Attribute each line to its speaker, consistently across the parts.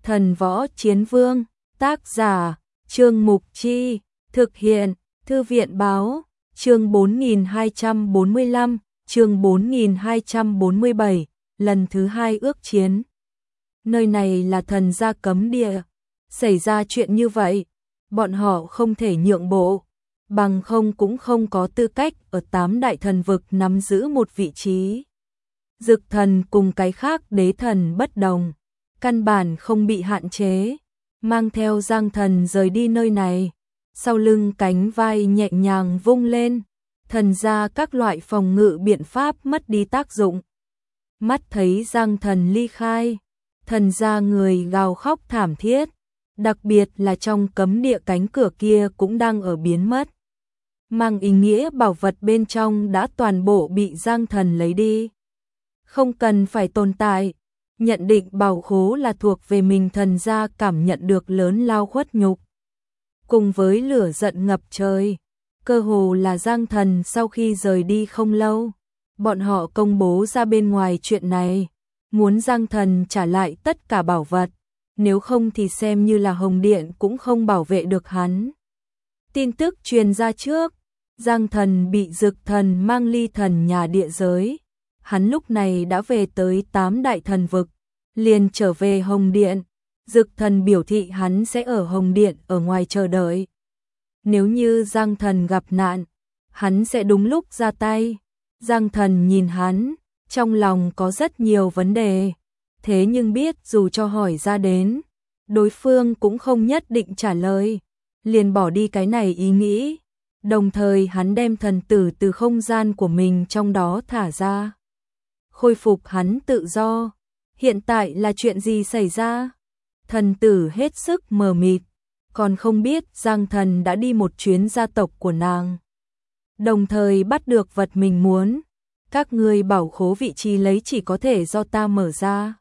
Speaker 1: Thần Võ Chiến Vương, tác giả, Trương Mục Chi, thực hiện, Thư viện Báo, chương 4245, chương 4247, lần thứ 2 ước chiến. Nơi này là thần gia cấm địa, xảy ra chuyện như vậy, bọn họ không thể nhượng bộ, bằng không cũng không có tư cách ở 8 đại thần vực nắm giữ một vị trí. Dực thần cùng cái khác đế thần bất đồng, căn bản không bị hạn chế, mang theo Giang Thần rời đi nơi này, sau lưng cánh vai nhẹ nhàng vung lên, thần ra các loại phòng ngự biện pháp mất đi tác dụng. Mắt thấy Giang Thần ly khai, thần ra người gào khóc thảm thiết, đặc biệt là trong cấm địa cánh cửa kia cũng đang ở biến mất. Mang ý nghĩa bảo vật bên trong đã toàn bộ bị Giang Thần lấy đi. Không cần phải tồn tại, nhận định bảo khố là thuộc về mình, thần gia cảm nhận được lớn lao khuất nhục. Cùng với lửa giận ngập trời, cơ hồ là Giang Thần sau khi rời đi không lâu, bọn họ công bố ra bên ngoài chuyện này, muốn Giang Thần trả lại tất cả bảo vật, nếu không thì xem như là Hồng Điện cũng không bảo vệ được hắn. Tin tức truyền ra trước, Giang Thần bị Dực Thần mang ly thần nhà địa giới. Hắn lúc này đã về tới 8 đại thần vực, liền trở về Hồng Điện. Dực Thần biểu thị hắn sẽ ở Hồng Điện ở ngoài chờ đợi. Nếu như Giang Thần gặp nạn, hắn sẽ đúng lúc ra tay. Giang Thần nhìn hắn, trong lòng có rất nhiều vấn đề, thế nhưng biết dù cho hỏi ra đến, đối phương cũng không nhất định trả lời, liền bỏ đi cái này ý nghĩ. Đồng thời hắn đem thần tử từ không gian của mình trong đó thả ra, khôi phục hắn tự do. Hiện tại là chuyện gì xảy ra? Thần tử hết sức mờ mịt, còn không biết Giang Thần đã đi một chuyến gia tộc của nàng, đồng thời bắt được vật mình muốn. Các ngươi bảo khố vị trí lấy chỉ có thể do ta mở ra,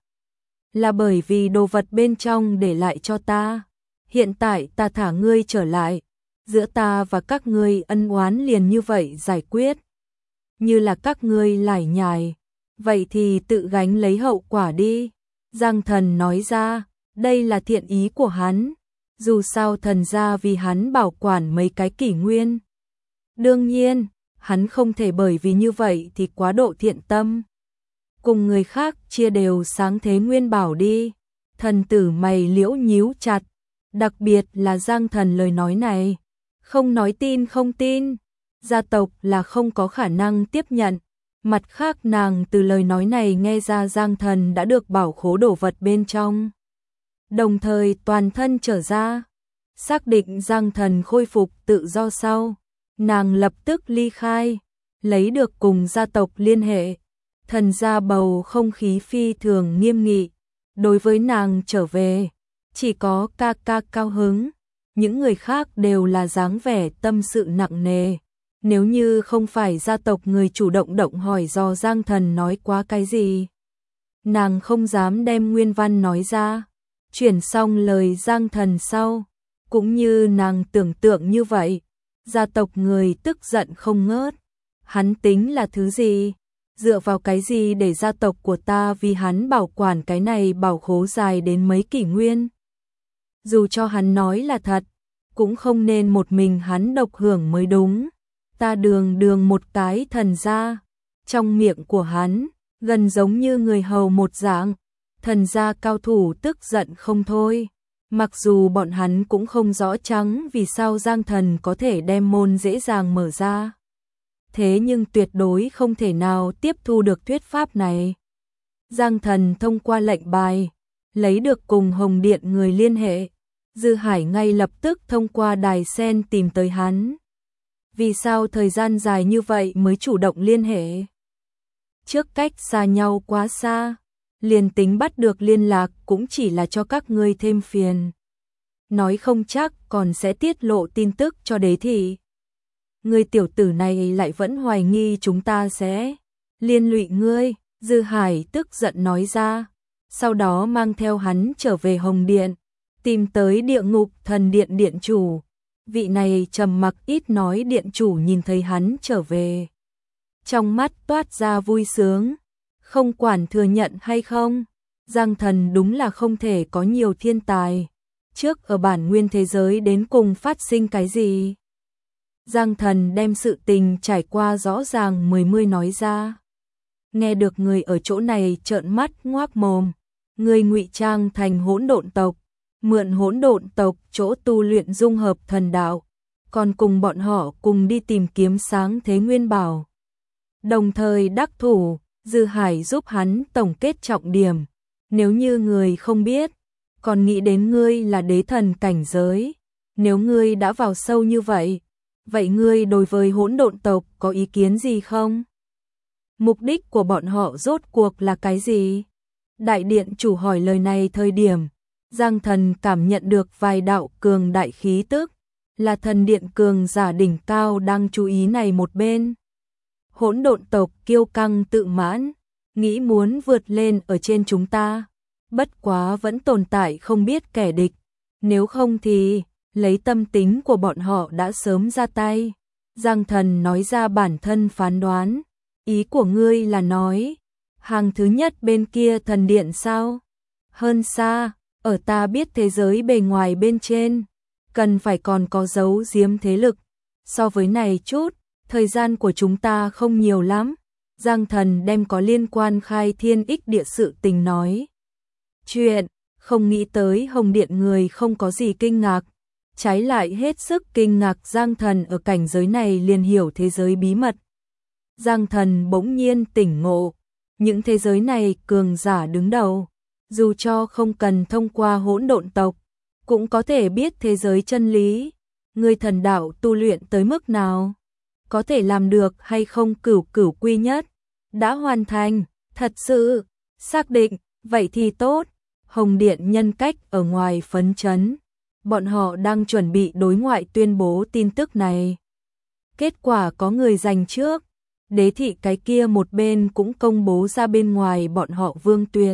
Speaker 1: là bởi vì đồ vật bên trong để lại cho ta. Hiện tại ta thả ngươi trở lại, giữa ta và các ngươi ân oán liền như vậy giải quyết. Như là các ngươi lải nhải, vậy thì tự gánh lấy hậu quả đi. Giang Thần nói ra, đây là thiện ý của hắn, dù sao thần gia vì hắn bảo quản mấy cái kỷ nguyên. Đương nhiên, hắn không thể bởi vì như vậy thì quá độ thiện tâm. Cùng người khác chia đều sáng thế nguyên bảo đi. Thần tử mày liễu nhíu chặt, đặc biệt là Giang Thần lời nói này. Không nói tin không tin, gia tộc là không có khả năng tiếp nhận. Mặt khác nàng từ lời nói này nghe ra Giang Thần đã được bảo khố đồ vật bên trong, đồng thời toàn thân trở ra. Xác định Giang Thần khôi phục tự do sau, nàng lập tức ly khai, lấy được cùng gia tộc liên hệ. Thần gia bầu không khí phi thường nghiêm nghị, đối với nàng trở về, chỉ có ca ca cao hứng, những người khác đều là dáng vẻ tâm sự nặng nề. Nếu như không phải gia tộc người chủ động hỏi do Giang Thần nói quá cái gì, nàng không dám đem nguyên văn nói ra. Chuyển xong lời Giang Thần sau, cũng như nàng tưởng tượng như vậy, gia tộc người tức giận không ngớt. Hắn tính là thứ gì? Dựa vào cái gì để gia tộc của ta vì hắn bảo quản cái này bảo khố dài đến mấy kỷ nguyên? Dù cho hắn nói là thật, cũng không nên một mình hắn độc hưởng mới đúng. Ta đường một cái thần gia, trong miệng của hắn, gần giống như người hầu một dạng. Thần gia cao thủ tức giận không thôi. Mặc dù bọn hắn cũng không rõ chăng vì sao Giang Thần có thể đem môn dễ dàng mở ra, thế nhưng tuyệt đối không thể nào tiếp thu được thuyết pháp này. Giang Thần thông qua lệnh bài, lấy được cùng Hồng Điện người liên hệ. Dư Hải ngay lập tức thông qua đài sen tìm tới hắn. Vì sao thời gian dài như vậy mới chủ động liên hệ? Trước cách xa nhau quá xa, liền tính bắt được liên lạc cũng chỉ là cho các ngươi thêm phiền. Nói không chắc còn sẽ tiết lộ tin tức cho đế thị. Ngươi tiểu tử này lại vẫn hoài nghi chúng ta sẽ liên lụy ngươi, Dư Hải tức giận nói ra. Sau đó mang theo hắn trở về Hồng Điện, tìm tới Địa Ngục Thần Điện điện chủ. Vị này trầm mặc ít nói điện chủ nhìn thấy hắn trở về, trong mắt toát ra vui sướng. Không quản thừa nhận hay không, Giang Thần đúng là không thể có nhiều thiên tài. Trước ở bản nguyên thế giới đến cùng phát sinh cái gì? Giang Thần đem sự tình trải qua rõ ràng mươi nói ra. Nghe được người ở chỗ này trợn mắt ngoác mồm. Người ngụy trang thành hỗn độn tộc, mượn hỗn độn tộc chỗ tu luyện dung hợp thần đạo, còn cùng bọn họ cùng đi tìm kiếm sáng thế nguyên bảo. Đồng thời đắc thủ, Dư Hải giúp hắn tổng kết trọng điểm. Nếu như người không biết, còn nghĩ đến ngươi là đế thần cảnh giới. Nếu ngươi đã vào sâu như vậy, vậy ngươi đối với hỗn độn tộc có ý kiến gì không? Mục đích của bọn họ rốt cuộc là cái gì? Đại điện chủ hỏi lời này thời điểm, Giang Thần cảm nhận được vài đạo cường đại khí tức, là thần điện cường giả đỉnh cao đang chú ý này một bên. Hỗn độn tộc kiêu căng tự mãn, nghĩ muốn vượt lên ở trên chúng ta, bất quá vẫn tồn tại không biết kẻ địch, nếu không thì lấy tâm tính của bọn họ đã sớm ra tay. Giang Thần nói ra bản thân phán đoán, ý của ngươi là nói hàng thứ nhất bên kia thần điện sao? Hơn xa, ở ta biết thế giới bề ngoài bên trên, cần phải còn có giấu giếm thế lực. So với này chút, thời gian của chúng ta không nhiều lắm. Giang Thần đem có liên quan khai thiên ích địa sự tình nói. Chuyện, không nghĩ tới Hồng Điện người không có gì kinh ngạc. Trái lại hết sức kinh ngạc Giang Thần ở cảnh giới này liền hiểu thế giới bí mật. Giang Thần bỗng nhiên tỉnh ngộ. Những thế giới này cường giả đứng đầu, dù cho không cần thông qua hỗn độn tộc, cũng có thể biết thế giới chân lý. Người thần đạo tu luyện tới mức nào? Có thể làm được hay không cửu cửu quy nhất? Đã hoàn thành, thật sự, xác định, vậy thì tốt. Hồng Điện nhân cách ở ngoài phấn chấn. Bọn họ đang chuẩn bị đối ngoại tuyên bố tin tức này. Kết quả có người giành trước. Đế thị cái kia một bên cũng công bố ra bên ngoài bọn họ Vương Tuyệt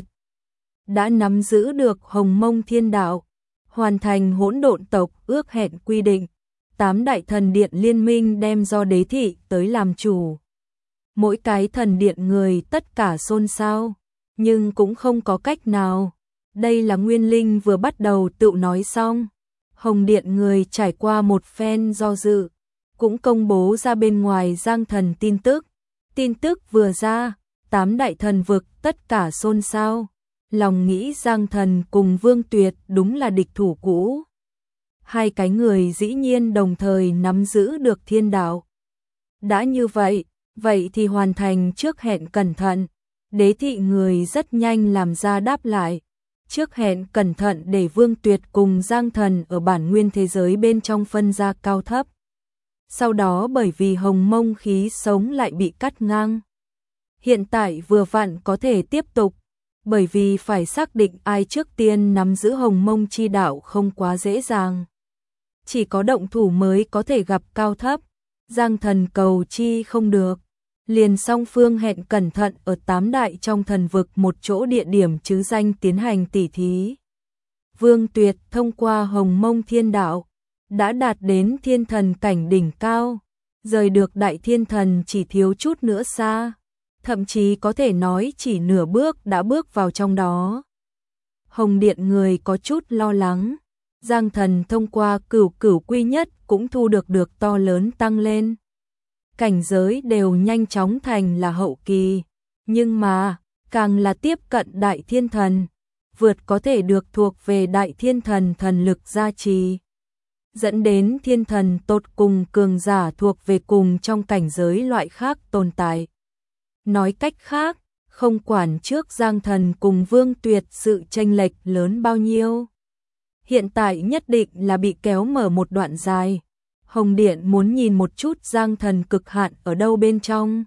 Speaker 1: đã nắm giữ được Hồng Mông Thiên Đạo, hoàn thành hỗn độn tộc ước hẹn quy định, 8 đại thần điện liên minh đem do đế thị tới làm chủ. Mỗi cái thần điện người tất cả xôn xao, nhưng cũng không có cách nào. Đây là Nguyên Linh vừa bắt đầu tự nói xong. Hồng Điện người trải qua một phen do dự, cũng công bố ra bên ngoài Giang Thần tin tức. Tin tức vừa ra, 8 đại thần vực tất cả xôn xao. Lòng nghĩ Giang Thần cùng Vương Tuyệt đúng là địch thủ cũ. Hai cái người dĩ nhiên đồng thời nắm giữ được thiên đạo. Đã như vậy, vậy thì hoàn thành trước hẹn cẩn thận. Đế thị người rất nhanh làm ra đáp lại. Trước hẹn cẩn thận để Vương Tuyệt cùng Giang Thần ở bản nguyên thế giới bên trong phân ra cao thấp. Sau đó bởi vì Hồng Mông khí sống lại bị cắt ngang. Hiện tại vừa vặn có thể tiếp tục, bởi vì phải xác định ai trước tiên nắm giữ Hồng Mông chi đạo không quá dễ dàng. Chỉ có động thủ mới có thể gặp cao thấp. Giang Thần cầu chi không được. Liền song phương hẹn cẩn thận ở 8 đại trong thần vực một chỗ địa điểm chứ danh tiến hành tỉ thí. Vương Tuyệt thông qua Hồng Mông Thiên Đạo đã đạt đến thiên thần cảnh đỉnh cao, rời được đại thiên thần chỉ thiếu chút nữa xa, thậm chí có thể nói chỉ nửa bước đã bước vào trong đó. Hồng Điện người có chút lo lắng, Giang Thần thông qua cửu cửu quy nhất cũng thu được to lớn tăng lên. Cảnh giới đều nhanh chóng thành là hậu kỳ, nhưng mà càng là tiếp cận đại thiên thần, vượt có thể được thuộc về đại thiên thần thần lực gia trì, dẫn đến thiên thần tột cùng cường giả thuộc về cùng trong cảnh giới loại khác tồn tại. Nói cách khác, không quản trước Giang Thần cùng Vương Tuyệt sự chênh lệch lớn bao nhiêu, hiện tại nhất định là bị kéo mở một đoạn dài. Hồng Điện muốn nhìn một chút Giang Thần cực hạn ở đâu bên trong.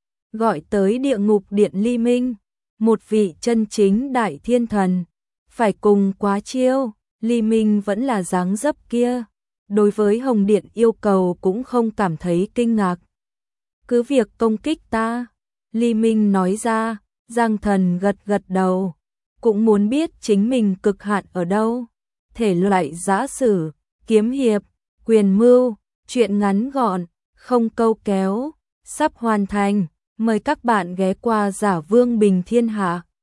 Speaker 1: Gọi tới địa ngục điện Ly Minh, một vị chân chính đại thiên thần, phải cùng quá chiêu. Ly Minh vẫn là dáng dấp kia, đối với Hồng Điện yêu cầu cũng không cảm thấy kinh ngạc. Cứ việc công kích ta, Ly Minh nói ra. Giang Thần gật gật đầu, cũng muốn biết chính mình cực hạn ở đâu. Thể loại giã sử, kiếm hiệp, quyền mưu, chuyện ngắn gọn, không câu kéo, sắp hoàn thành. Mời các bạn ghé qua Giả Vương Bình Thiên Hạ.